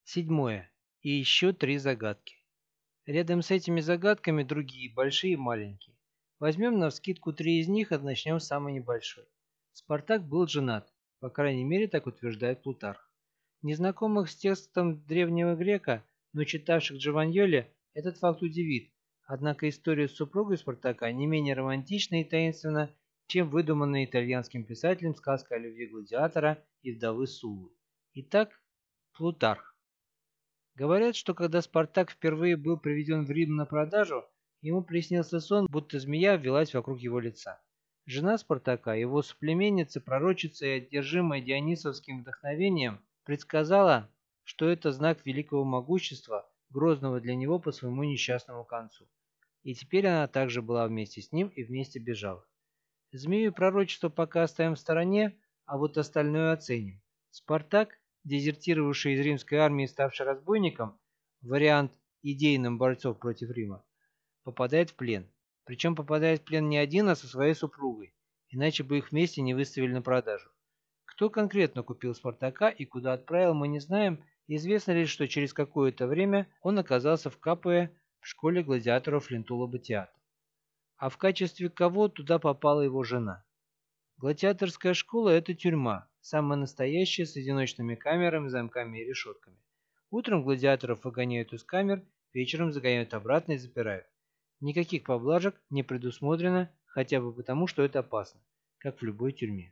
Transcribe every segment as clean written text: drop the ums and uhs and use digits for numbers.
Седьмое. И еще три загадки. Рядом с этими загадками другие, большие и маленькие. Возьмем навскидку три из них и начнем с самой небольшой. Спартак был женат, по крайней мере, так утверждает Плутарх. Незнакомых с текстом древнего грека, но читавших Джованьоли, этот факт удивит, однако история с супругой Спартака не менее романтична и таинственна, чем выдуманная итальянским писателем сказка о любви гладиатора и вдовы Суллы. Итак, Плутарх. Говорят, что когда Спартак впервые был приведен в Рим на продажу, ему приснился сон, будто змея ввелась вокруг его лица. Жена Спартака, его соплеменница, пророчица и одержимая дионисовским вдохновением, предсказала, что это знак великого могущества, грозного для него по своему несчастному концу. И теперь она также была вместе с ним и вместе бежала. Змею пророчество пока оставим в стороне, а вот остальное оценим. Спартак, дезертировавший из римской армии и ставший разбойником, вариант идейным борцов против Рима, попадает в плен. Причем попадает в плен не один, а со своей супругой, иначе бы их вместе не выставили на продажу. Кто конкретно купил Спартака и куда отправил, мы не знаем, известно лишь, что через какое-то время он оказался в Капуе в школе гладиаторов Лентула Батиата. А в качестве кого туда попала его жена? Гладиаторская школа – это тюрьма, самая настоящая, с одиночными камерами, замками и решетками. Утром гладиаторов выгоняют из камер, вечером загоняют обратно и запирают. Никаких поблажек не предусмотрено, хотя бы потому, что это опасно, как в любой тюрьме.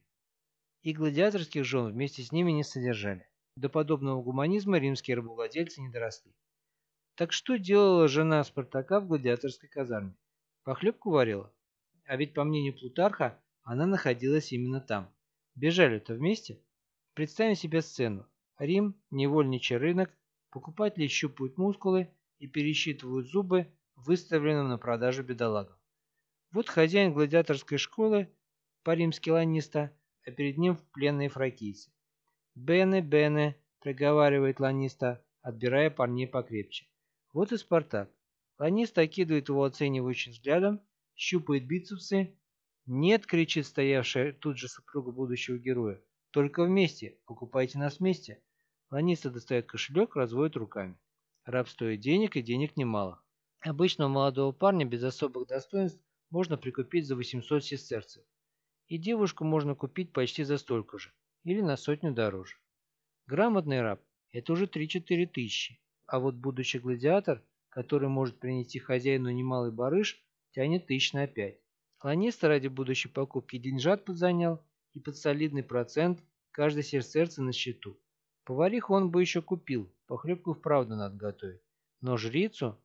И гладиаторских жен вместе с ними не содержали. До подобного гуманизма римские рабовладельцы не доросли. Так что делала жена Спартака в гладиаторской казарме? Похлебку варила? А ведь, по мнению Плутарха, она находилась именно там. Бежали-то вместе? Представим себе сцену. Рим, невольничий рынок, покупатели щупают мускулы и пересчитывают зубы выставленным на продажу бедолагам. Вот хозяин гладиаторской школы, по-римски ланиста, а перед ним пленные фракийцы. «Бене, бене», — проговаривает ланиста, отбирая парней покрепче. Вот и Спартак. Ланиста окидывает его оценивающим взглядом, щупает бицепсы. «Нет!» — кричит стоявшая тут же супруга будущего героя. «Только вместе! Покупайте нас вместе!» Ланиста достает кошелек, разводит руками. Раб стоит денег, и денег немало. Обычного молодого парня без особых достоинств можно прикупить за 800 сестерцев. И девушку можно купить почти за столько же, или на сотню дороже. Грамотный раб – это уже 3-4 тысячи, а вот будущий гладиатор, который может принести хозяину немалый барыш, тянет тысяч на 5. Ланиста ради будущей покупки деньжат подзанял, и под солидный процент каждый сердце на счету. Повариху он бы еще купил, похлебку вправду надо готовить. Но жрицу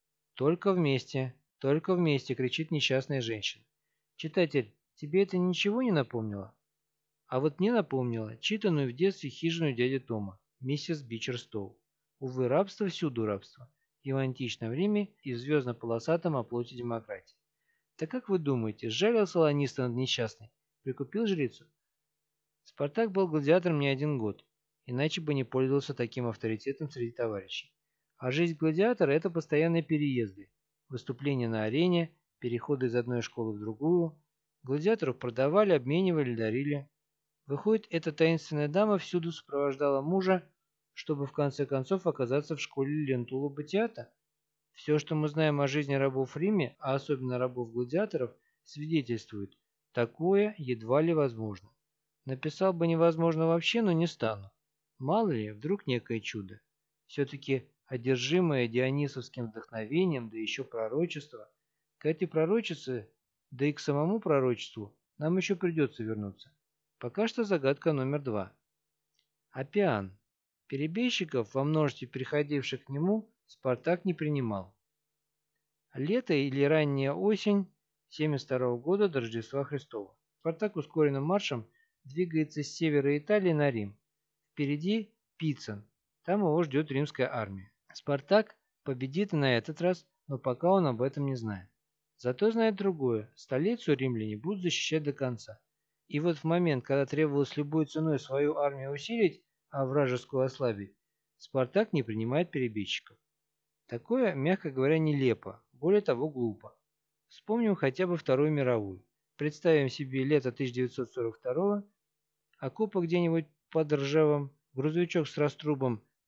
только вместе, кричит несчастная женщина. Читатель, тебе это ничего не напомнило? А вот мне напомнило читанную в детстве хижину дяди Тома, миссис Бичерстоу. Увы, рабство всюду рабство. И в античном Риме, и в звездно-полосатом оплоте демократии. Так как вы думаете, сжалился Ланиста над несчастной? Прикупил жрицу? Спартак был гладиатором не один год, иначе бы не пользовался таким авторитетом среди товарищей. А жизнь гладиатора – это постоянные переезды, выступления на арене, переходы из одной школы в другую. Гладиаторов продавали, обменивали, дарили. Выходит, эта таинственная дама всюду сопровождала мужа, чтобы в конце концов оказаться в школе Лентула Батиата? Все, что мы знаем о жизни рабов в Риме, а особенно рабов-гладиаторов, свидетельствует, такое едва ли возможно. Написал бы невозможно вообще, но не стану. Мало ли, вдруг некое чудо. Все-таки одержимое дионисовским вдохновением, да еще пророчество. К этой пророчице, да и к самому пророчеству, нам еще придется вернуться. Пока что загадка номер 2. Аппиан. Перебежчиков во множестве приходивших к нему Спартак не принимал. Лето или ранняя осень 72 года до Рождества Христова. Спартак ускоренным маршем двигается с севера Италии на Рим. Впереди Пицен. Там его ждет римская армия. Спартак победит и на этот раз, но пока он об этом не знает. Зато знает другое. Столицу римляне будут защищать до конца. И вот в момент, когда требовалось любой ценой свою армию усилить, а вражескую ослабить, Спартак не принимает перебежчиков. Такое, мягко говоря, нелепо, более того, глупо. Вспомним хотя бы Вторую мировую. Представим себе лето 1942-го, окопы где-нибудь под Ржевом, грузовичок с раструбом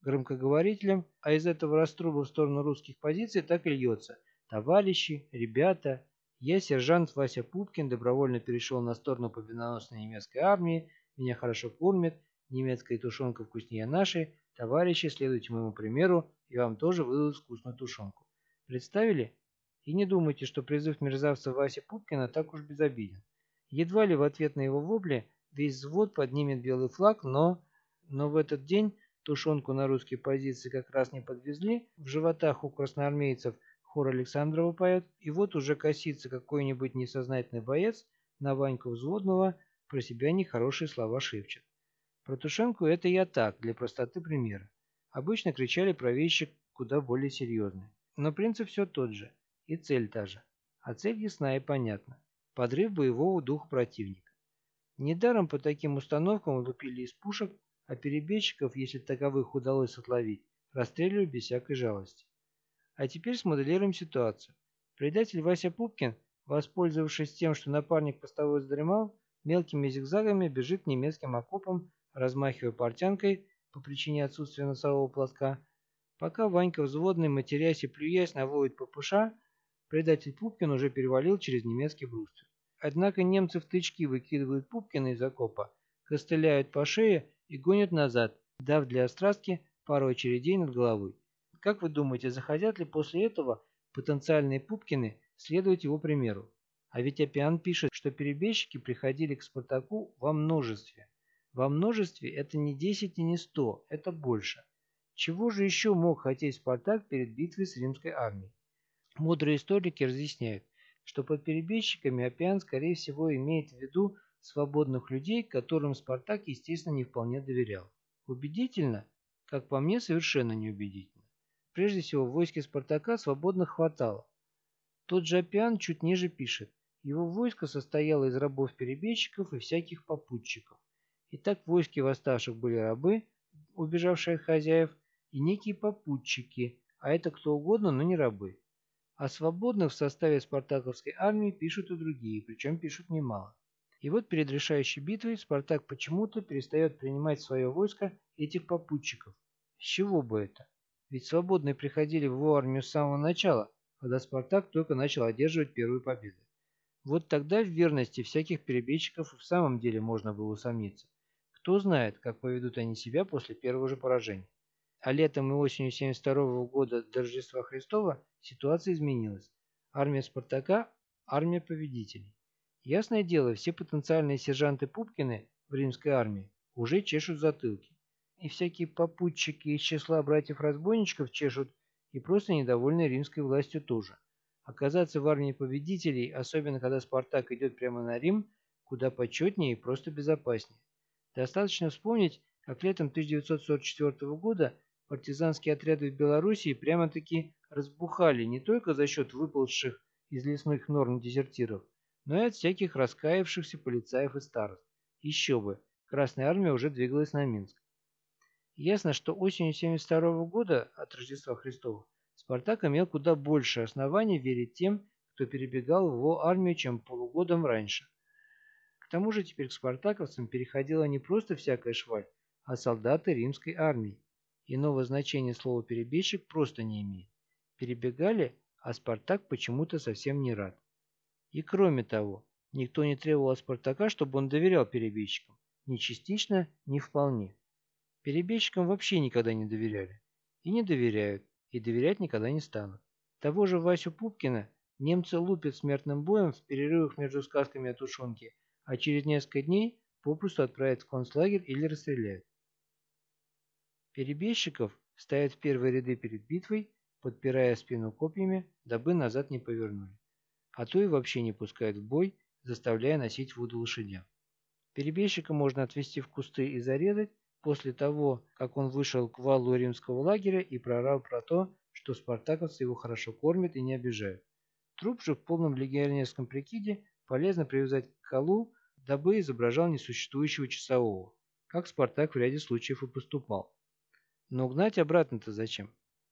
громкоговорителем, а из этого раструба в сторону русских позиций так и льется: «Товарищи, ребята, я, сержант Вася Пупкин, добровольно перешел на сторону победоносной немецкой армии, меня хорошо кормят, немецкая тушенка вкуснее нашей, товарищи, следуйте моему примеру, и вам тоже выдадут вкусную тушенку». Представили? И не думайте, что призыв мерзавца Васи Пупкина так уж безобиден. Едва ли в ответ на его вопли весь взвод поднимет белый флаг, но в этот день тушенку на русские позиции как раз не подвезли, в животах у красноармейцев хор Александрова поет, и вот уже косится какой-нибудь несознательный боец на Ваньку взводного, про себя нехорошие слова шепчет. Про тушенку это я так, для простоты примера. Обычно кричали про вещи куда более серьезные. Но принцип все тот же, и цель та же. А цель ясна и понятна. Подрыв боевого духа противника. Недаром по таким установкам лупили из пушек, а перебежчиков, если таковых удалось отловить, расстреливали без всякой жалости. А теперь смоделируем ситуацию. Предатель Вася Пупкин, воспользовавшись тем, что напарник постовой задремал, мелкими зигзагами бежит к немецким окопам, размахивая портянкой по причине отсутствия носового платка. Пока Ванька взводный, матерясь и плюясь, наводит ППШ, предатель Пупкин уже перевалил через немецкий бруствер. Однако немцы в тычки выкидывают Пупкина из окопа, костыляют по шее и гонят назад, дав для острастки пару очередей над головой. Как вы думаете, захотят ли после этого потенциальные Пупкины следовать его примеру? А ведь Апиан пишет, что перебежчики приходили к Спартаку во множестве. Во множестве это не 10 и не 100, это больше. Чего же еще мог хотеть Спартак перед битвой с римской армией? Мудрые историки разъясняют, что под перебежчиками Апиан, скорее всего, имеет в виду свободных людей, которым Спартак, естественно, не вполне доверял. Убедительно? Как по мне, совершенно неубедительно. Прежде всего, в войске Спартака свободных хватало. Тот же Апиан чуть ниже пишет: его войско состояло из рабов-перебежчиков и всяких попутчиков. Итак, в войске восставших были рабы, убежавшие от хозяев, и некие попутчики, а это кто угодно, но не рабы. А свободных в составе спартаковской армии пишут и другие, причем пишут немало. И вот перед решающей битвой Спартак почему-то перестает принимать в свое войско этих попутчиков. С чего бы это? Ведь свободные приходили в его армию с самого начала, когда Спартак только начал одерживать первые победы. Вот тогда в верности всяких перебежчиков в самом деле можно было усомниться. Кто знает, как поведут они себя после первого же поражения. А летом и осенью 1972 года до Рождества Христова ситуация изменилась. Армия Спартака – армия победителей. Ясное дело, все потенциальные сержанты Пупкины в римской армии уже чешут затылки. И всякие попутчики из числа братьев-разбойничков чешут, и просто недовольны римской властью тоже. Оказаться в армии победителей, особенно когда Спартак идет прямо на Рим, куда почетнее и просто безопаснее. Достаточно вспомнить, как летом 1944 года партизанские отряды в Белоруссии прямо-таки разбухали не только за счет выползших из лесных норм дезертиров, но и от всяких раскаявшихся полицаев и старост. Еще бы, Красная Армия уже двигалась на Минск. Ясно, что осенью 1972 года от Рождества Христова Спартак имел куда больше оснований верить тем, кто перебегал в его армию, чем полугодом раньше. К тому же теперь к спартаковцам переходила не просто всякая шваль, а солдаты римской армии. Иного значения слово «перебежчик» просто не имеет. Перебегали, а Спартак почему-то совсем не рад. И кроме того, никто не требовал от Спартака, чтобы он доверял перебежчикам. Ни частично, ни вполне. Перебежчикам вообще никогда не доверяли. И не доверяют, и доверять никогда не станут. Того же Васю Пупкина немцы лупят смертным боем в перерывах между сказками о тушенке, а через несколько дней попросту отправят в концлагерь или расстреляют. Перебежчиков ставят в первые ряды перед битвой, подпирая спину копьями, дабы назад не повернули. А то и вообще не пускают в бой, заставляя носить воду лошадям. Перебежчика можно отвести в кусты и зарезать после того, как он вышел к валу римского лагеря и проорал про то, что спартаковцы его хорошо кормят и не обижают. Труп же в полном легионерском прикиде полезно привязать к колу, дабы изображал несуществующего часового, как Спартак в ряде случаев и поступал. Но гнать обратно-то зачем?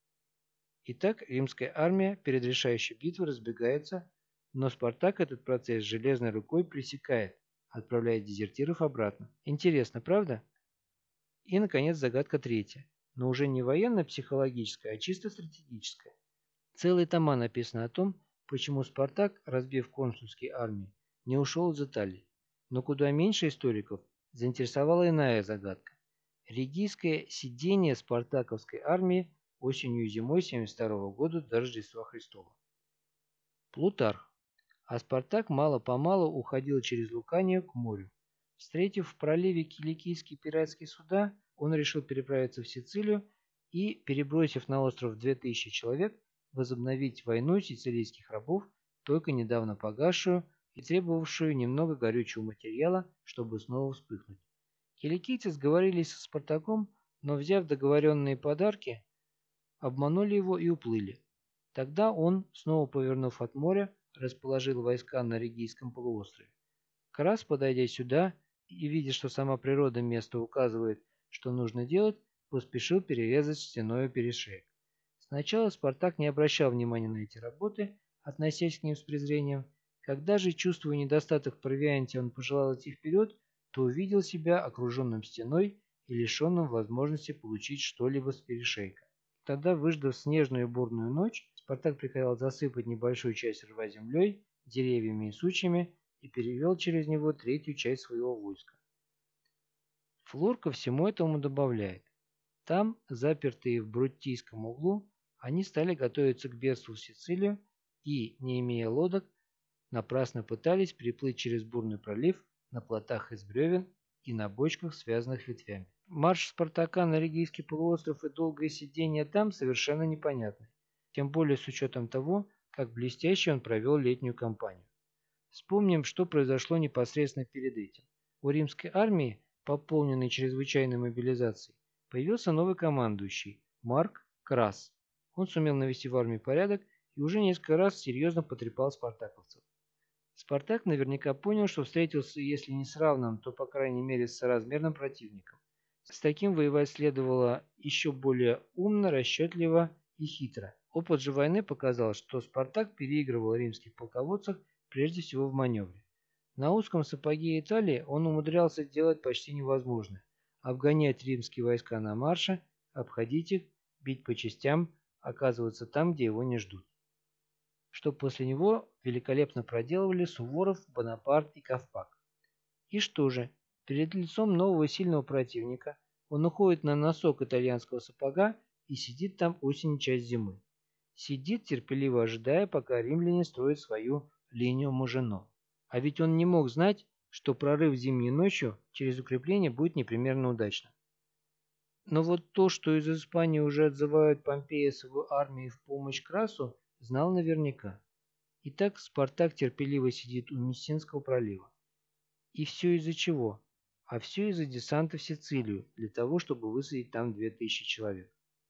Итак, римская армия перед решающей битвой разбегается, но Спартак этот процесс железной рукой пресекает, отправляя дезертиров обратно. Интересно, правда? И, наконец, загадка третья. но уже не военно-психологическое, а чисто стратегическое. Целые тома написано о том, почему Спартак, разбив консульские армии, не ушел из Италии. Но куда меньше историков заинтересовала иная загадка. Регийское сидение спартаковской армии осенью и зимой 72 года до Рождества Христова. Плутарх. А Спартак мало-помалу уходил через Луканию к морю. Встретив в проливе киликийские пиратские суда, он решил переправиться в Сицилию и, перебросив на остров 2000 человек, возобновить войну сицилийских рабов, только недавно погасшую и требовавшую немного горючего материала, чтобы снова вспыхнуть. Киликийцы сговорились со Спартаком, но, взяв договоренные подарки, обманули его и уплыли. Тогда он, снова повернув от моря, расположил войска на Регийском полуострове. Крас, подойдя сюда и видя, что сама природа места указывает, что нужно делать, поспешил перерезать стеною перешеек. Сначала Спартак не обращал внимания на эти работы, относясь к ним с презрением. Когда же, чувствуя недостаток в провианте, он пожелал идти вперед, то увидел себя окруженным стеной и лишенным возможности получить что-либо с перешейка. Тогда, выждав снежную бурную ночь, Спартак приказал засыпать небольшую часть рва землей, деревьями и сучьями и перевел через него третью часть своего войска. Флор ко всему этому добавляет. Там, запертые в Бруттийском углу, они стали готовиться к бегству в Сицилию и, не имея лодок, напрасно пытались переплыть через бурный пролив на плотах из бревен и на бочках, связанных ветвями. Марш Спартака на Регийский полуостров и долгое сидение там совершенно непонятны, тем более с учетом того, как блестяще он провел летнюю кампанию. Вспомним, что произошло непосредственно перед этим. У римской армии, пополненной чрезвычайной мобилизацией, появился новый командующий – Марк Крас. Он сумел навести в армии порядок и уже несколько раз серьезно потрепал спартаковцев. Спартак наверняка понял, что встретился, если не с равным, то по крайней мере с соразмерным противником. С таким воевать следовало еще более умно, расчетливо и хитро. Опыт же войны показал, что Спартак переигрывал римских полководцев прежде всего в маневре. На узком сапоге Италии он умудрялся делать почти невозможное – обгонять римские войска на марше, обходить их, бить по частям, оказываться там, где его не ждут. Что после него великолепно проделывали Суворов, Бонапарт и Ковпак. И что же, перед лицом нового сильного противника он уходит на носок итальянского сапога и сидит там осень и часть зимы. Сидит, терпеливо ожидая, пока римляне строят свою линию Мажино. А ведь он не мог знать, что прорыв зимней ночью через укрепление будет непременно удачным. Но вот то, что из Испании уже отзывают Помпея с его армией в помощь Красу, знал наверняка. Итак, Спартак терпеливо сидит у Мессинского пролива. И все из-за чего? А все из-за десанта в Сицилию, для того, чтобы высадить там 2000 человек.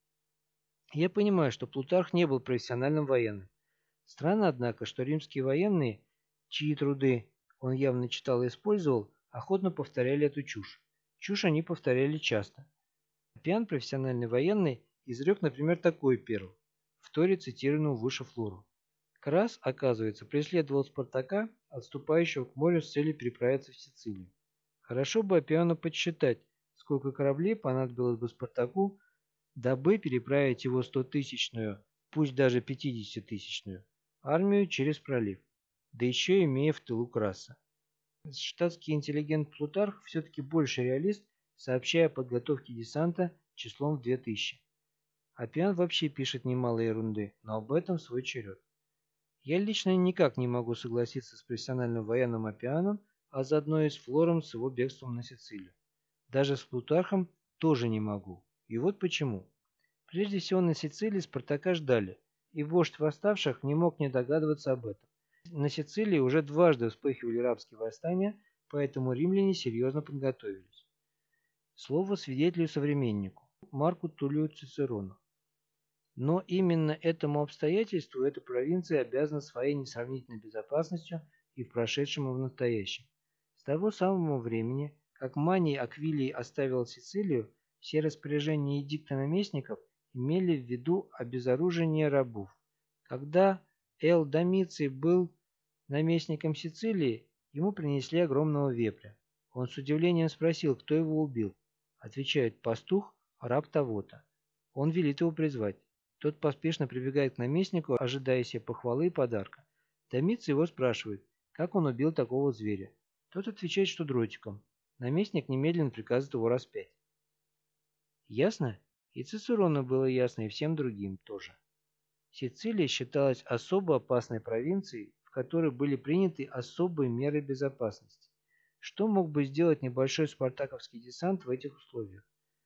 Я понимаю, что Плутарх не был профессиональным военным. Странно, однако, что римские военные, чьи труды он явно читал и использовал, охотно повторяли эту чушь. Чушь они повторяли часто. Аппиан, профессиональный военный, изрек, например, такой перл, вторя цитированному выше Флору. Крас, оказывается, преследовал Спартака, отступающего к морю с целью переправиться в Сицилию. Хорошо бы Аппиану подсчитать, сколько кораблей понадобилось бы Спартаку, дабы переправить его 100-тысячную, пусть даже 50-тысячную, армию через пролив, да еще имея в тылу Краса. Штатский интеллигент Плутарх все-таки больше реалист, сообщая о подготовке десанта числом в 2000. Аппиан вообще пишет немало ерунды, но об этом свой черед. Я лично никак не могу согласиться с профессиональным военным Аппианом, а заодно и с Флором с его бегством на Сицилию. Даже с Плутархом тоже не могу. И вот почему. Прежде всего на Сицилии Спартака ждали, и вождь восставших не мог не догадываться об этом. На Сицилии уже дважды вспыхивали рабские восстания, поэтому римляне серьезно подготовились. Слово свидетелю-современнику, Марку Туллию Цицерону. Но именно этому обстоятельству эта провинция обязана своей несравнительной безопасностью и в прошедшем, и в настоящем. С того самого времени, как Маний Аквилий оставил Сицилию, все распоряжения эдикта наместников имели в виду обезоружение рабов. Когда Эл Домиций был наместником Сицилии, ему принесли огромного вепря. Он с удивлением спросил, кто его убил. Отвечает пастух, раб того-то. Он велит его призвать. Тот поспешно прибегает к наместнику, ожидая себе похвалы и подарка. Домиц его спрашивает, как он убил такого зверя. Тот отвечает, что дротиком. Наместник немедленно приказывает его распять. Ясно? И Цицерону было ясно, и всем другим тоже. Сицилия считалась особо опасной провинцией, в которой были приняты особые меры безопасности. Что мог бы сделать небольшой спартаковский десант в этих условиях?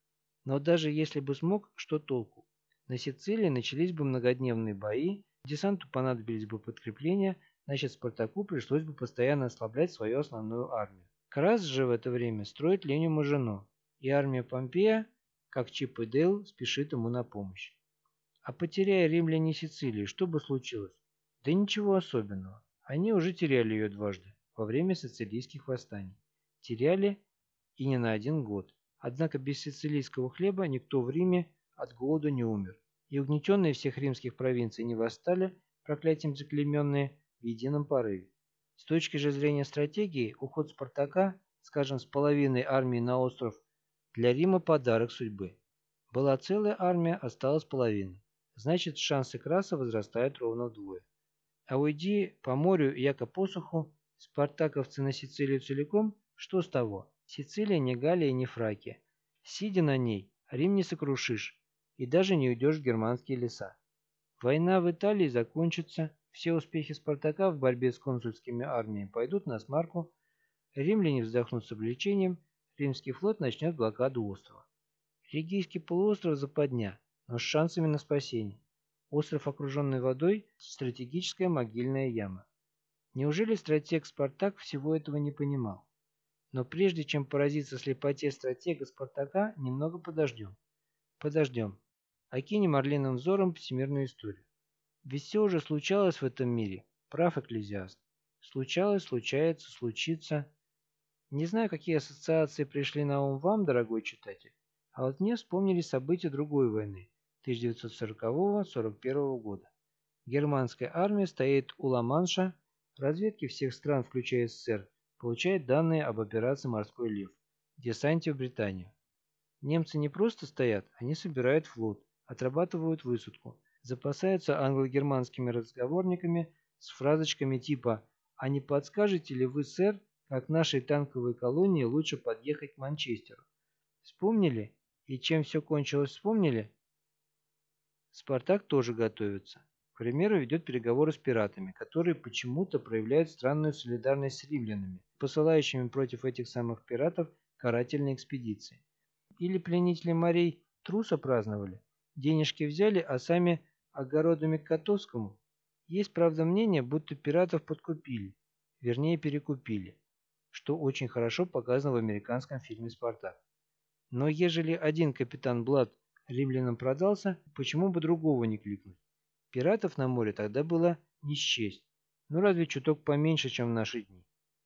Но даже если бы смог, что толку? На Сицилии начались бы многодневные бои, десанту понадобились бы подкрепления, значит Спартаку пришлось бы постоянно ослаблять свою основную армию. Крас же в это время строит линию Мажино, и армия Помпея, как Чип и Дейл, спешит ему на помощь. А потеряя римляне Сицилию, что бы случилось? Да ничего особенного. Они уже теряли ее дважды, во время сицилийских восстаний. Теряли и не на 1 год. Однако без сицилийского хлеба никто в Риме от голода не умер. И угнетенные всех римских провинций не восстали, проклятием заклейменные, в едином порыве. С точки же зрения стратегии, уход Спартака, скажем, с половиной армии на остров, для Рима подарок судьбы. Была целая армия, осталась половина. Значит, шансы Краса возрастают ровно вдвое. А уйди по морю, яко посуху, спартаковцы на Сицилию целиком, что с того? Сицилия не Галлия, не Фракия. Сидя на ней, Рим не сокрушишь, и даже не уйдешь в германские леса. Война в Италии закончится, все успехи Спартака в борьбе с консульскими армиями пойдут на смарку, римляне вздохнут с облегчением, римский флот начнет блокаду острова. Регийский полуостров западня, но с шансами на спасение. Остров, окруженный водой, стратегическая могильная яма. Неужели стратег Спартак всего этого не понимал? Но прежде чем поразиться слепоте стратега Спартака, немного подождем. Подождем. Окинем орлиным взором всемирную историю. Ведь все уже случалось в этом мире. Прав экклезиаст. Случалось, случается, случится. Не знаю, какие ассоциации пришли на ум вам, дорогой читатель, а вот мне вспомнились события другой войны 1940-41 года. Германская армия стоит у Ла-Манша, разведки всех стран, включая СССР, получают данные об операции «Морской лев», десанте в Британию. Немцы не просто стоят, они собирают флот, отрабатывают высадку, запасаются англо-германскими разговорниками с фразочками типа «А не подскажете ли вы, сэр, как нашей танковой колонии лучше подъехать к Манчестеру?» Вспомнили? И чем все кончилось, вспомнили? Спартак тоже готовится. К примеру, ведет переговоры с пиратами, которые почему-то проявляют странную солидарность с римлянами, посылающими против этих самых пиратов карательные экспедиции. Или пленители морей труса праздновали, денежки взяли, а сами огородами к Котовскому. Есть, правда, мнение, будто пиратов подкупили, вернее перекупили, что очень хорошо показано в американском фильме «Спартак». Но ежели один капитан Блад римлянам продался, почему бы другого не кликнуть? Пиратов на море тогда было не счесть, ну разве чуток поменьше, чем в наши дни.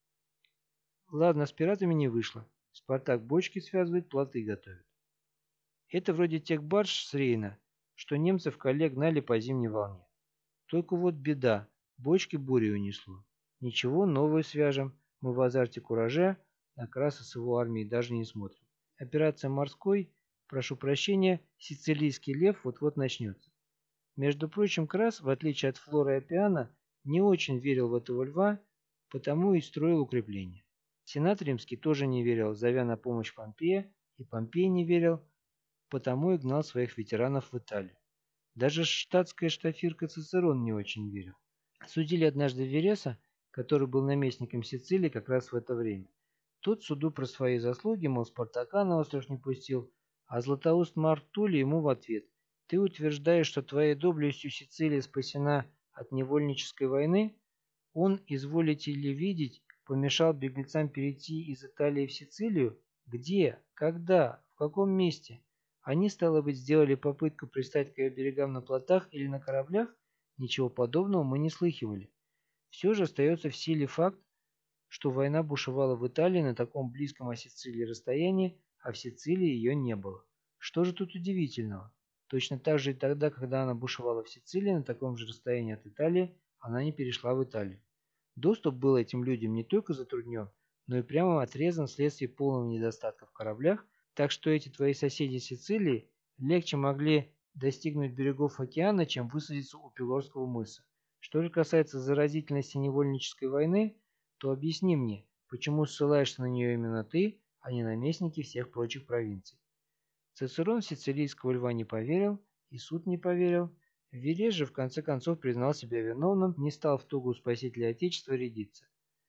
Ладно, с пиратами не вышло. Спартак бочки связывает, плоты готовит. Это вроде тех барж с Рейна, что немцев коллег гнали по зимней волне. Только вот беда, бочки бурей унесло. Ничего, новое свяжем, мы в азарте куража на Краса с его армией даже не смотрим. Операция «Морской», прошу прощения, сицилийский лев вот-вот начнется. Между прочим, Крас, в отличие от Флора и Аппиана, не очень верил в этого льва, потому и строил укрепления. Сенат римский тоже не верил, зовя на помощь Помпея, и Помпей не верил, потому и гнал своих ветеранов в Италию. Даже штатская штафирка Цицерон не очень верил. Судили однажды Вереса, который был наместником Сицилии как раз в это время. Тот суду про свои заслуги, мол, Спартака на остров не пустил, а Златоуст Марк Туллий ему в ответ: «Ты утверждаешь, что твоей доблестью Сицилия спасена от невольнической войны? Он, изволите ли видеть, помешал беглецам перейти из Италии в Сицилию? Где? Когда? В каком месте? Они, стало быть, сделали попытку пристать к ее берегам на плотах или на кораблях? Ничего подобного мы не слыхивали. Все же остается в силе факт, что война бушевала в Италии на таком близком от Сицилии расстоянии, а в Сицилии ее не было. Что же тут удивительного? Точно так же и тогда, когда она бушевала в Сицилии на таком же расстоянии от Италии, она не перешла в Италию. Доступ был этим людям не только затруднен, но и прямо отрезан вследствие полного недостатка в кораблях, так что эти твои соседи Сицилии легче могли достигнуть берегов океана, чем высадиться у Пилорского мыса. Что же касается заразительности невольнической войны, то объясни мне, почему ссылаешься на нее именно ты, а не наместники всех прочих провинций. Цицерон в сицилийского льва не поверил, и суд не поверил. Верес же в конце концов признал себя виновным, не стал в тугу спасителя Отечества рядиться.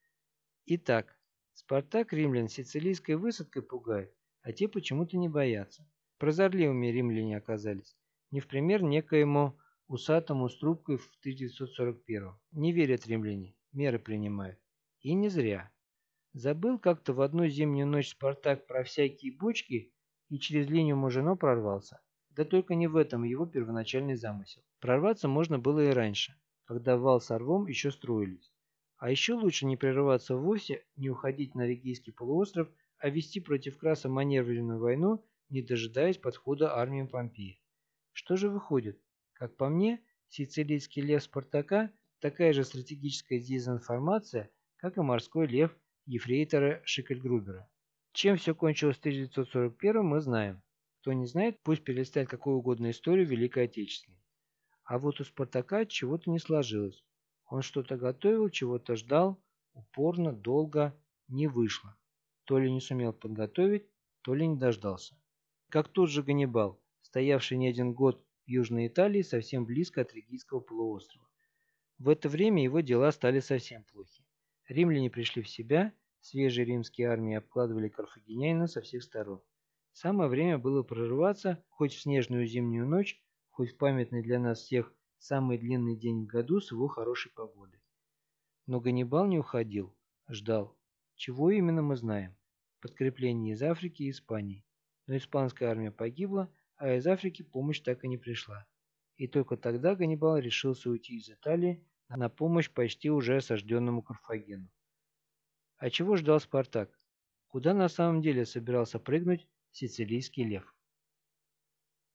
Итак, Спартак римлян сицилийской высадкой пугает, а те почему-то не боятся. Прозорливыми римляне оказались, не в пример некоему усатому с трубкой в 1941. Не верят римляне, меры принимают. И не зря. Забыл как-то в одну зимнюю ночь Спартак про всякие бочки и через линию Мажино прорвался. Да только не в этом его первоначальный замысел. Прорваться можно было и раньше, когда вал с Орвом еще строились. А еще лучше не прерываться вовсе, не уходить на Регийский полуостров, а вести против Краса маневренную войну, не дожидаясь подхода армии Помпея. Что же выходит? Как по мне, сицилийский лев Спартака такая же стратегическая дезинформация, как и морской лев ефрейтора Шикельгрубера. Чем все кончилось в 1941, мы знаем. Кто не знает, пусть перелистает какую угодно историю Великой Отечественной. А вот у Спартака чего-то не сложилось. Он что-то готовил, чего-то ждал, упорно, долго, не вышло. То ли не сумел подготовить, то ли не дождался. Как тот же Ганнибал, стоявший не один год в Южной Италии, совсем близко от Регийского полуострова. В это время его дела стали совсем плохи. Римляне пришли в себя, свежие римские армии обкладывали карфагеняна со всех сторон. Самое время было прорываться, хоть в снежную зимнюю ночь, хоть в памятный для нас всех самый длинный день в году с его хорошей погодой. Но Ганнибал не уходил, ждал. Чего именно мы знаем. Подкрепление из Африки и Испании. Но испанская армия погибла, а из Африки помощь так и не пришла. И только тогда Ганнибал решился уйти из Италии на помощь почти уже осажденному Карфагену. А чего ждал Спартак? Куда на самом деле собирался прыгнуть сицилийский лев?